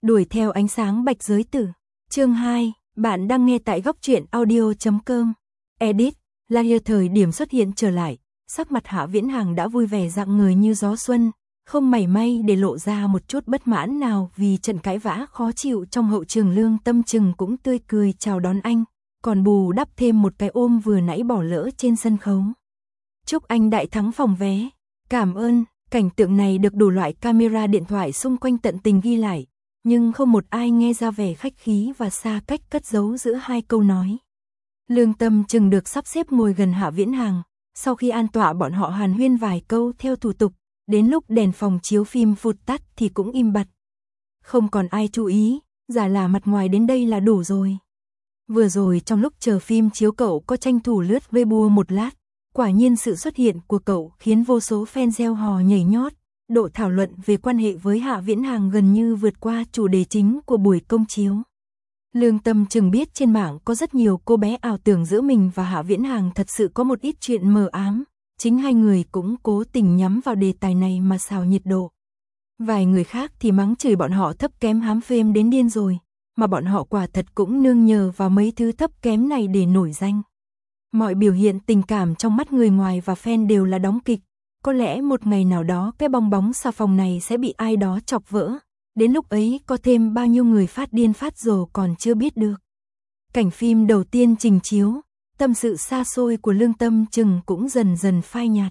Đuổi theo ánh sáng bạch giới tử. Chương 2, bạn đang nghe tại góc truyện audio.com. Edit, Layer thời điểm xuất hiện trở lại, sắc mặt Hạ Viễn Hàng đã vui vẻ rạng người như gió xuân, không mảy may để lộ ra một chút bất mãn nào vì trận cãi vã khó chịu trong hậu trường. Lương Tâm Trừng cũng tươi cười chào đón anh, còn bù đắp thêm một cái ôm vừa nãy bỏ lỡ trên sân khấu. Chúc anh đại thắng phòng vé. Cảm ơn. Cảnh tượng này được đủ loại camera điện thoại xung quanh tận tình ghi lại, nhưng không một ai nghe ra vẻ khách khí và xa cách cất giấu giữa hai câu nói. Lương Tâm Trừng được sắp xếp ngồi gần Hạ Viễn Hàng, sau khi an tọa bọn họ hàn huyên vài câu theo thủ tục, đến lúc đèn phòng chiếu phim vụt tắt thì cũng im bặt. Không còn ai chú ý, giả là mặt ngoài đến đây là đủ rồi. Vừa rồi trong lúc chờ phim chiếu cậu có tranh thủ lướt Weibo một lát, quả nhiên sự xuất hiện của cậu khiến vô số fan reo hò nhảy nhót, độ thảo luận về quan hệ với Hạ Viễn Hàng gần như vượt qua chủ đề chính của buổi công chiếu. Lương Tâm Trừng biết trên mạng có rất nhiều cô bé ảo tưởng giữa mình và Hạ Viễn Hàng thật sự có một ít chuyện mờ ám, chính hai người cũng cố tình nhắm vào đề tài này mà xào nhiệt độ. Vài người khác thì mắng chửi bọn họ thấp kém hám phêm đến điên rồi, mà bọn họ quả thật cũng nương nhờ vào mấy thứ thấp kém này để nổi danh. Mọi biểu hiện tình cảm trong mắt người ngoài và fan đều là đóng kịch, có lẽ một ngày nào đó cái bong bóng xà phòng này sẽ bị ai đó chọc vỡ, đến lúc ấy có thêm bao nhiêu người phát điên phát rồ còn chưa biết được. Cảnh phim đầu tiên trình chiếu, tâm sự xa xôi của Lương Tâm Trừng cũng dần dần phai nhạt.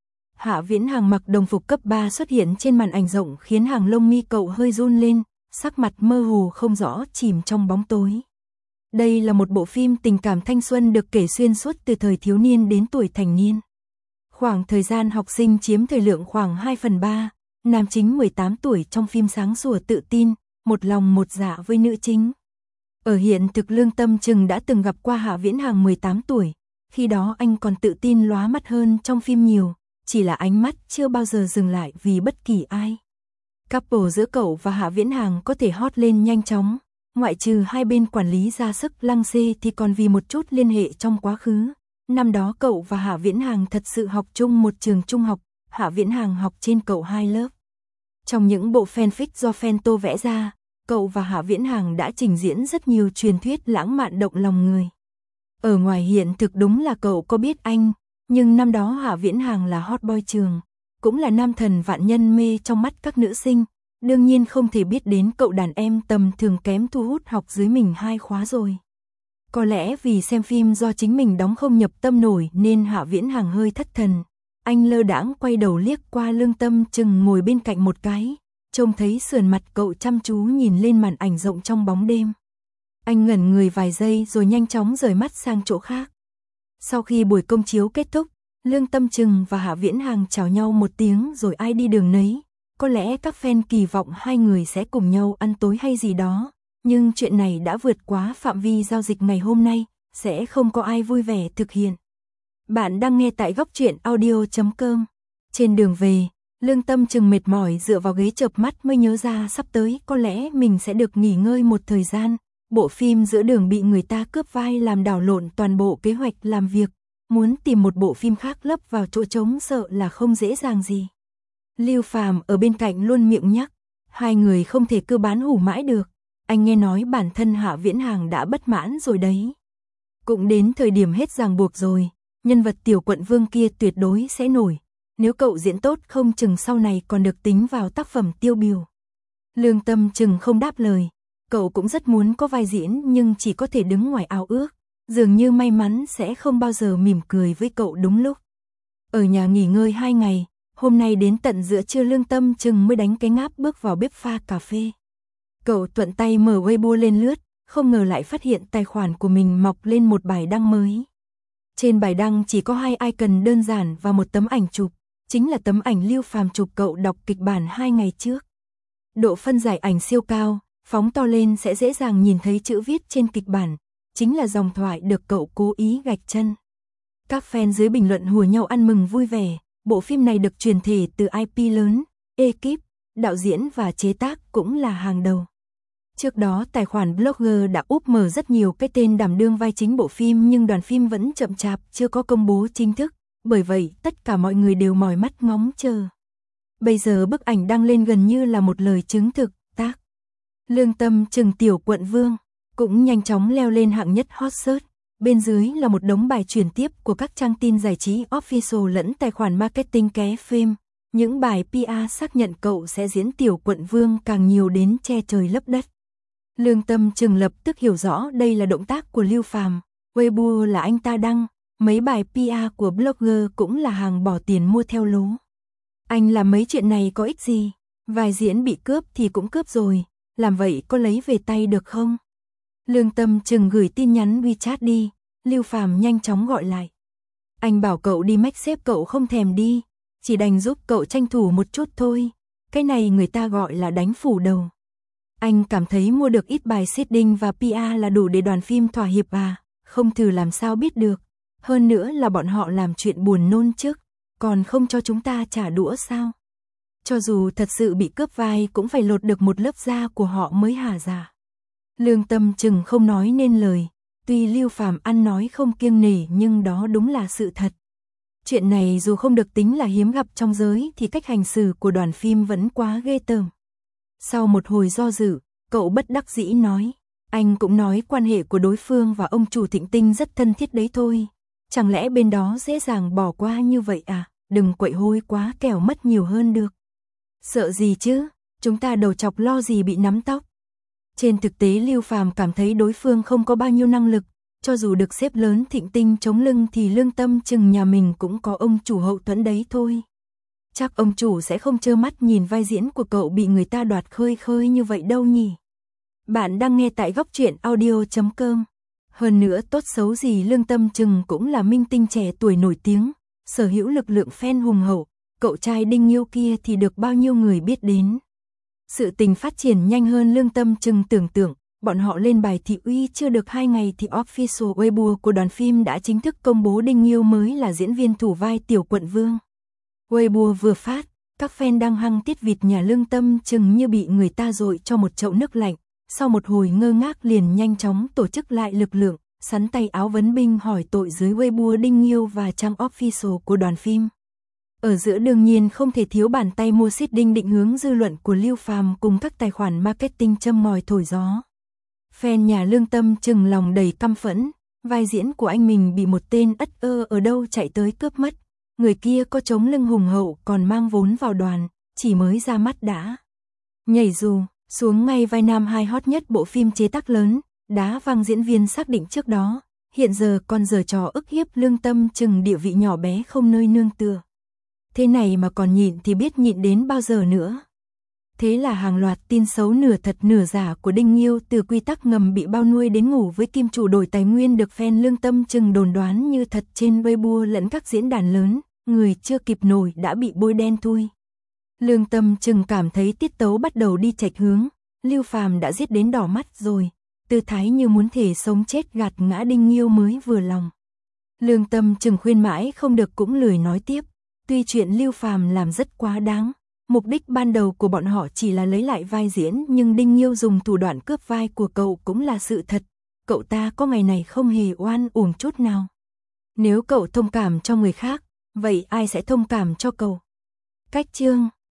Hạ Viễn Hàng mặc đồng phục cấp 3 xuất hiện trên màn ảnh rộng khiến hàng lông mi cậu hơi run lên, sắc mặt mơ hồ không rõ chìm trong bóng tối. Đây là một bộ phim tình cảm thanh xuân được kể xuyên suốt từ thời thiếu niên đến tuổi thành niên. Khoảng thời gian học sinh chiếm thời lượng khoảng 2/3, nam chính 18 tuổi trong phim sáng sủa tự tin, một lòng một dạ với nữ chính. Ở hiện thực Lương Tâm Trừng đã từng gặp qua Hạ Viễn Hàng 18 tuổi, khi đó anh còn tự tin lóa mắt hơn trong phim nhiều, chỉ là ánh mắt chưa bao giờ dừng lại vì bất kỳ ai. Couple giữa cậu và Hạ Viễn Hàng có thể hot lên nhanh chóng, ngoại trừ hai bên quản lý ra sức lăng xê thì còn vì một chút liên hệ trong quá khứ. Năm đó cậu và Hạ Viễn Hàng thật sự học chung một trường trung học, Hạ Viễn Hàng học trên cậu 2 lớp. Trong những bộ fanfic do fan tô vẽ ra, cậu và Hạ Viễn Hàng đã trình diễn rất nhiều truyền thuyết lãng mạn động lòng người. Ở ngoài hiện thực đúng là cậu có biết anh, nhưng năm đó Hạ Viễn Hàng là hot boy trường, cũng là nam thần vạn nhân mê trong mắt các nữ sinh, đương nhiên không thể biết đến cậu đàn em tầm thường kém thu hút học dưới mình 2 khóa rồi. Có lẽ vì xem phim do chính mình đóng không nhập tâm nổi nên Hạ Viễn Hàng hơi thất thần. Anh lơ đãng quay đầu liếc qua Lương Tâm Trừng ngồi bên cạnh một cái, trông thấy sườn mặt cậu chăm chú nhìn lên màn ảnh rộng trong bóng đêm. Anh ngẩn người vài giây rồi nhanh chóng rời mắt sang chỗ khác. Sau khi buổi công chiếu kết thúc, Lương Tâm Trừng và Hạ Viễn Hàng chào nhau một tiếng rồi ai đi đường nấy. Có lẽ các fan kỳ vọng hai người sẽ cùng nhau ăn tối hay gì đó, nhưng chuyện này đã vượt quá phạm vi giao dịch ngày hôm nay, sẽ không có ai vui vẻ thực hiện. Bạn đang nghe tại góc truyện audio.com. Trên đường về, Lương Tâm Trừng mệt mỏi dựa vào ghế chợp mắt mới nhớ ra sắp tới có lẽ mình sẽ được nghỉ ngơi một thời gian. Bộ phim giữa đường bị người ta cướp vai làm đảo lộn toàn bộ kế hoạch làm việc, muốn tìm một bộ phim khác lấp vào chỗ trống sợ là không dễ dàng gì. Lưu Phàm ở bên cạnh luôn miệng nhắc, hai người không thể cứ bán hủ mãi được, anh nghe nói bản thân Hạ Viễn Hàng đã bất mãn rồi đấy. Cũng đến thời điểm hết ràng buộc rồi, nhân vật tiểu quận vương kia tuyệt đối sẽ nổi, nếu cậu diễn tốt không chừng sau này còn được tính vào tác phẩm tiêu biểu. Lương Tâm Trừng không đáp lời, cậu cũng rất muốn có vai diễn nhưng chỉ có thể đứng ngoài ao ước, dường như may mắn sẽ không bao giờ mỉm cười với cậu đúng lúc. Ở nhà nghỉ ngơi 2 ngày, hôm nay đến tận giữa trưa Lương Tâm Trừng mới đánh cái ngáp bước vào bếp pha cà phê. Cậu thuận tay mở Weibo lên lướt, không ngờ lại phát hiện tài khoản của mình mọc lên một bài đăng mới. Trên bài đăng chỉ có 2 icon đơn giản và một tấm ảnh chụp, chính là tấm ảnh Lưu Phàm chụp cậu đọc kịch bản 2 ngày trước. Độ phân giải ảnh siêu cao, phóng to lên sẽ dễ dàng nhìn thấy chữ viết trên kịch bản, chính là dòng thoại được cậu cố ý gạch chân. Các fan dưới bình luận hùa nhau ăn mừng vui vẻ, bộ phim này được truyền thể từ IP lớn, ekip, đạo diễn và chế tác cũng là hàng đầu. Trước đó tài khoản blogger đã úp mở rất nhiều cái tên đảm đương vai chính bộ phim nhưng đoàn phim vẫn chậm chạp chưa có công bố chính thức, bởi vậy tất cả mọi người đều mỏi mắt ngóng chờ. Bây giờ bức ảnh đăng lên gần như là một lời chứng thực, tác Lương Tâm Trừng tiểu quận vương, cũng nhanh chóng leo lên hạng nhất hot search. Bên dưới là một đống bài chuyển tiếp của các trang tin giải trí official lẫn tài khoản marketing ké phim. Những bài PR xác nhận cậu sẽ diễn tiểu quận vương càng nhiều đến che trời lấp đất. Lương Tâm Trừng lập tức hiểu rõ đây là động tác của Lưu Phàm. Weibo là anh ta đăng, mấy bài PR của blogger cũng là hàng bỏ tiền mua theo lố. Anh làm mấy chuyện này có ích gì? Vai diễn bị cướp thì cũng cướp rồi, làm vậy có lấy về tay được không? Lương Tâm Trừng gửi tin nhắn WeChat đi, Lưu Phàm nhanh chóng gọi lại. Anh bảo cậu đi make xếp cậu không thèm đi, chỉ đành giúp cậu tranh thủ một chút thôi, cái này người ta gọi là đánh phủ đầu. Anh cảm thấy mua được ít bài seeding và PR là đủ để đoàn phim thỏa hiệp à, không thử làm sao biết được, hơn nữa là bọn họ làm chuyện buồn nôn trước, còn không cho chúng ta trả đũa sao? Cho dù thật sự bị cướp vai cũng phải lột được một lớp da của họ mới hả dạ. Lương Tâm Trừng không nói nên lời, tuy Lưu Phàm ăn nói không kiêng nể nhưng đó đúng là sự thật. Chuyện này dù không được tính là hiếm gặp trong giới thì cách hành xử của đoàn phim vẫn quá ghê tởm. Sau một hồi do dự, cậu bất đắc dĩ nói, anh cũng nói quan hệ của đối phương và ông chủ Thịnh Tinh rất thân thiết đấy thôi. Chẳng lẽ bên đó dễ dàng bỏ qua như vậy à, đừng quậy hôi quá kẻo mất nhiều hơn được. Sợ gì chứ, chúng ta đầu chọc lo gì bị nắm tóc. Trên thực tế Lưu Phàm cảm thấy đối phương không có bao nhiêu năng lực, cho dù được xếp lớn Thịnh Tinh chống lưng thì Lương Tâm Trừng nhà mình cũng có ông chủ hậu thuẫn đấy thôi. Chắc ông chủ sẽ không trơ mắt nhìn vai diễn của cậu bị người ta đoạt khơi khơi như vậy đâu nhỉ. Bạn đang nghe tại góc truyện audio.com. Hơn nữa tốt xấu gì Lương Tâm Trừng cũng là minh tinh trẻ tuổi nổi tiếng, sở hữu lực lượng fan hùng hậu, cậu trai Đinh Nhiêu kia thì được bao nhiêu người biết đến. Sự tình phát triển nhanh hơn Lương Tâm Trừng tưởng tượng, bọn họ lên bài thị uy chưa được 2 ngày thì official Weibo của đoàn phim đã chính thức công bố Đinh Nhiêu mới là diễn viên thủ vai tiểu quận vương. Weibo vừa phát, các fan đang hăng tiết vịt nhà Lương Tâm Trừng như bị người ta dội cho một chậu nước lạnh, sau một hồi ngơ ngác liền nhanh chóng tổ chức lại lực lượng, sắn tay áo vấn binh hỏi tội dưới Weibo Đinh Nhiêu và trang official của đoàn phim. Ở giữa đương nhiên không thể thiếu bàn tay mua seeding định hướng dư luận của Lưu Phàm cùng các tài khoản marketing châm ngòi thổi gió. Fan nhà Lương Tâm Trừng lòng đầy căm phẫn, vai diễn của anh mình bị một tên ất ơ ở đâu chạy tới cướp mất. Người kia có chống lưng hùng hậu còn mang vốn vào đoàn, chỉ mới ra mắt đã nhảy dù, xuống ngay vai nam hai hot nhất bộ phim chế tác lớn, đá văng diễn viên xác định trước đó, hiện giờ còn giở trò ức hiếp Lương Tâm Trừng địa vị nhỏ bé không nơi nương tựa. Thế này mà còn nhịn thì biết nhịn đến bao giờ nữa. Thế là hàng loạt tin xấu nửa thật nửa giả của Đinh Nhiêu từ quy tắc ngầm bị bao nuôi đến ngủ với kim chủ đổi tài nguyên được fan Lương Tâm Trừng đồn đoán như thật trên Weibo lẫn các diễn đàn lớn, người chưa kịp nổi đã bị bôi đen thui. Lương Tâm Trừng cảm thấy tiết tấu bắt đầu đi chệch hướng, Lưu Phàm đã giết đến đỏ mắt rồi, tư thái như muốn thể sống chết gạt ngã Đinh Nhiêu mới vừa lòng. Lương Tâm Trừng khuyên mãi không được cũng lười nói tiếp, tuy chuyện Lưu Phàm làm rất quá đáng. Mục đích ban đầu của bọn họ chỉ là lấy lại vai diễn nhưng Đinh Nhiêu dùng thủ đoạn cướp vai của cậu cũng là sự thật. Cậu ta có ngày này không hề oan uổng chút nào. Nếu cậu thông cảm cho người khác, vậy ai sẽ thông cảm cho cậu? Cách chương